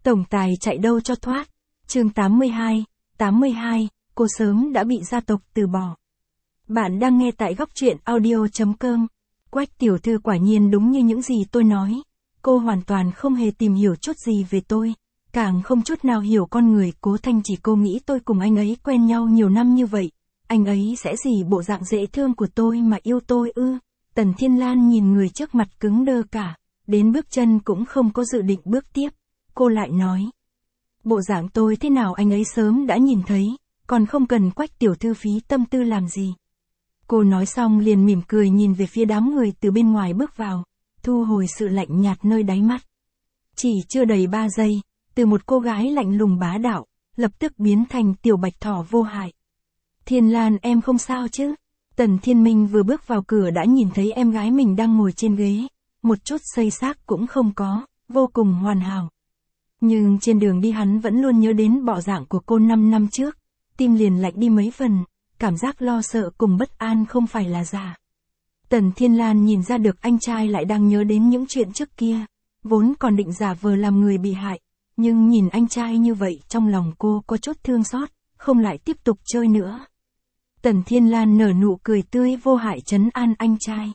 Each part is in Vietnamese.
Tổng tài chạy đâu cho thoát. Chương 82, cô sớm đã bị gia tộc từ bỏ. Bạn đang nghe tại góc truyện audio.com. Quách tiểu thư quả nhiên đúng như những gì tôi nói. Cô hoàn toàn không hề tìm hiểu chút gì về tôi, càng không chút nào hiểu con người Cố Thanh. Chỉ cô nghĩ tôi cùng anh ấy quen nhau nhiều năm như vậy, anh ấy sẽ gì bộ dạng dễ thương của tôi mà yêu tôi ư? Tần Thiên Lan nhìn người trước mặt cứng đơ cả, đến bước chân cũng không có dự định bước tiếp. Cô lại nói, bộ dạng tôi thế nào anh ấy sớm đã nhìn thấy, còn không cần Quách tiểu thư phí tâm tư làm gì. Cô nói xong liền mỉm cười nhìn về phía đám người từ bên ngoài bước vào, thu hồi sự lạnh nhạt nơi đáy mắt. Chỉ chưa đầy 3 giây, từ một cô gái lạnh lùng bá đạo, lập tức biến thành tiểu bạch thỏ vô hại. Thiên Lan, em không sao chứ? Tần Thiên Minh vừa bước vào cửa đã nhìn thấy em gái mình đang ngồi trên ghế, một chút xây xác cũng không có, vô cùng hoàn hảo. Nhưng trên đường đi hắn vẫn luôn nhớ đến bộ dạng của cô 5 năm trước, tim liền lạnh đi mấy phần, cảm giác lo sợ cùng bất an không phải là giả. Tần Thiên Lan nhìn ra được anh trai lại đang nhớ đến những chuyện trước kia, vốn còn định giả vờ làm người bị hại, nhưng nhìn anh trai như vậy trong lòng cô có chút thương xót, không lại tiếp tục chơi nữa. Tần Thiên Lan nở nụ cười tươi vô hại trấn an anh trai.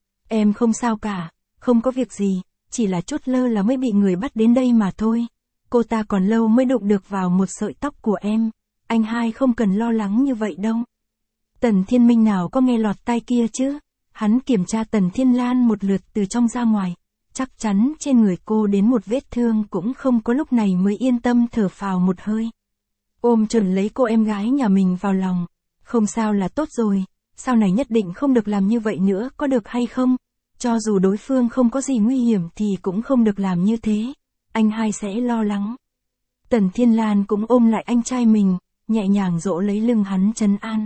Em không sao cả, không có việc gì, chỉ là chút lơ là mới bị người bắt đến đây mà thôi. Cô ta còn lâu mới đụng được vào một sợi tóc của em, anh hai không cần lo lắng như vậy đâu. Tần Thiên Minh nào có nghe lọt tai kia chứ, hắn kiểm tra Tần Thiên Lan một lượt từ trong ra ngoài, chắc chắn trên người cô đến một vết thương cũng không có, lúc này mới yên tâm thở phào một hơi. Ôm chầm lấy cô em gái nhà mình vào lòng, không sao là tốt rồi, sau này nhất định không được làm như vậy nữa, có được hay không? Cho dù đối phương không có gì nguy hiểm thì cũng không được làm như thế, anh hai sẽ lo lắng. Tần Thiên Lan cũng ôm lại anh trai mình, nhẹ nhàng dỗ lấy lưng hắn trấn an.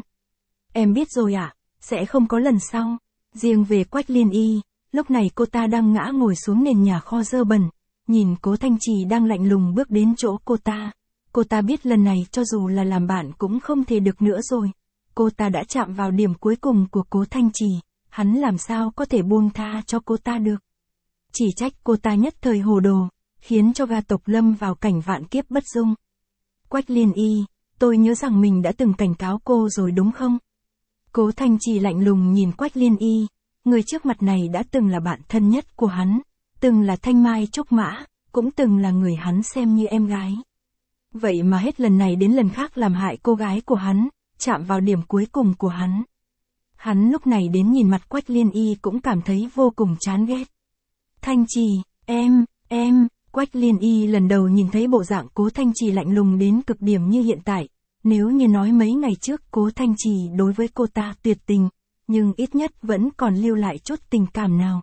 Em biết rồi ạ, sẽ không có lần sau. Riêng về Quách Liên Y, lúc này cô ta đang ngã ngồi xuống nền nhà kho dơ bẩn, nhìn Cố Thanh Trì đang lạnh lùng bước đến chỗ cô ta. Cô ta biết lần này cho dù là làm bạn cũng không thể được nữa rồi. Cô ta đã chạm vào điểm cuối cùng của Cố Thanh Trì, hắn làm sao có thể buông tha cho cô ta được. Chỉ trách cô ta nhất thời hồ đồ, khiến cho gia tộc lâm vào cảnh vạn kiếp bất dung. Quách Liên Y, tôi nhớ rằng mình đã từng cảnh cáo cô rồi đúng không? Cố Thanh Trì lạnh lùng nhìn Quách Liên Y, người trước mặt này đã từng là bạn thân nhất của hắn, từng là thanh mai trúc mã, cũng từng là người hắn xem như em gái. Vậy mà hết lần này đến lần khác làm hại cô gái của hắn, chạm vào điểm cuối cùng của hắn. Hắn lúc này đến nhìn mặt Quách Liên Y cũng cảm thấy vô cùng chán ghét. Thanh Trì, em, Quách Liên Y lần đầu nhìn thấy bộ dạng Cố Thanh Trì lạnh lùng đến cực điểm như hiện tại. Nếu như nói mấy ngày trước Cố Thanh Trì đối với cô ta tuyệt tình, nhưng ít nhất vẫn còn lưu lại chút tình cảm nào.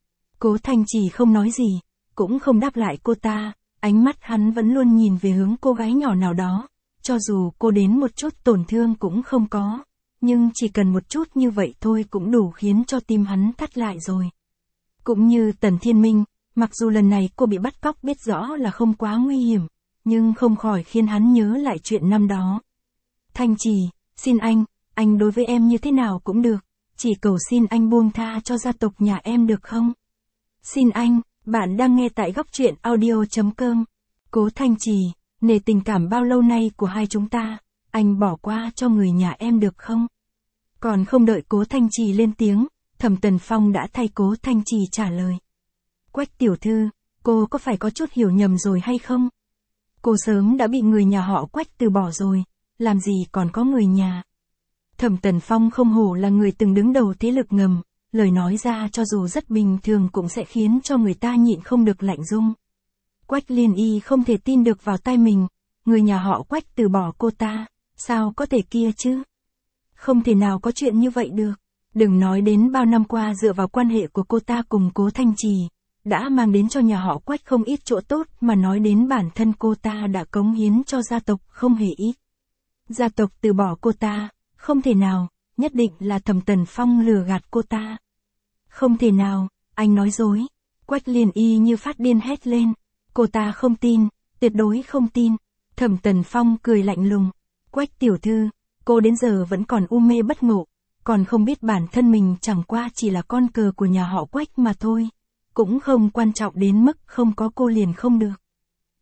Cố Thanh Trì không nói gì, cũng không đáp lại cô ta, ánh mắt hắn vẫn luôn nhìn về hướng cô gái nhỏ nào đó, cho dù cô đến một chút tổn thương cũng không có, nhưng chỉ cần một chút như vậy thôi cũng đủ khiến cho tim hắn thắt lại rồi. Cũng như Tần Thiên Minh, mặc dù lần này cô bị bắt cóc biết rõ là không quá nguy hiểm, nhưng không khỏi khiến hắn nhớ lại chuyện năm đó. Thanh Trì, xin anh đối với em như thế nào cũng được, chỉ cầu xin anh buông tha cho gia tộc nhà em được không? Xin anh, bạn đang nghe tại góc truyện audio.com. Cố Thanh Trì, nể tình cảm bao lâu nay của hai chúng ta, anh bỏ qua cho người nhà em được không? Còn không đợi Cố Thanh Trì lên tiếng, Thẩm Tần Phong đã thay Cố Thanh Trì trả lời. Quách tiểu thư, cô có phải có chút hiểu nhầm rồi hay không? Cô sớm đã bị người nhà họ Quách từ bỏ rồi, làm gì còn có người nhà. Thẩm Tần Phong không hổ là người từng đứng đầu thế lực ngầm, lời nói ra cho dù rất bình thường cũng sẽ khiến cho người ta nhịn không được lạnh rung. Quách Liên Y không thể tin được vào tai mình, người nhà họ Quách từ bỏ cô ta, sao có thể kia chứ? Không thể nào có chuyện như vậy được. Đừng nói đến bao năm qua dựa vào quan hệ của cô ta cùng Cố Thanh Trì, đã mang đến cho nhà họ Quách không ít chỗ tốt, mà nói đến bản thân cô ta đã cống hiến cho gia tộc không hề ít. Gia tộc từ bỏ cô ta, không thể nào, nhất định là Thẩm Tần Phong lừa gạt cô ta. Không thể nào, anh nói dối. Quách Liên Y như phát điên hét lên, cô ta không tin, tuyệt đối không tin. Thẩm Tần Phong cười lạnh lùng, Quách tiểu thư, cô đến giờ vẫn còn u mê bất ngộ, còn không biết bản thân mình chẳng qua chỉ là con cờ của nhà họ Quách mà thôi, cũng không quan trọng đến mức không có cô liền không được.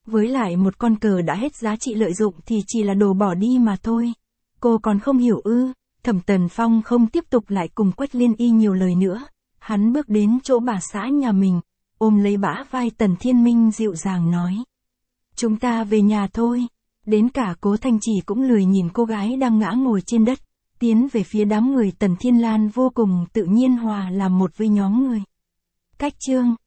Với lại một con cờ đã hết giá trị lợi dụng thì chỉ là đồ bỏ đi mà thôi. Cô còn không hiểu ư? Thẩm Tần Phong không tiếp tục lại cùng Quách Liên Y nhiều lời nữa. Hắn bước đến chỗ bà xã nhà mình, ôm lấy bả vai Tần Thiên Minh dịu dàng nói. Chúng ta về nhà thôi. Đến cả Cố Thanh Chỉ cũng lười nhìn cô gái đang ngã ngồi trên đất, tiến về phía đám người. Tần Thiên Lan vô cùng tự nhiên hòa làm một với nhóm người. Cách chương